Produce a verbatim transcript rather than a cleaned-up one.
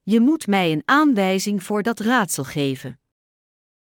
Je moet mij een aanwijzing voor dat raadsel geven.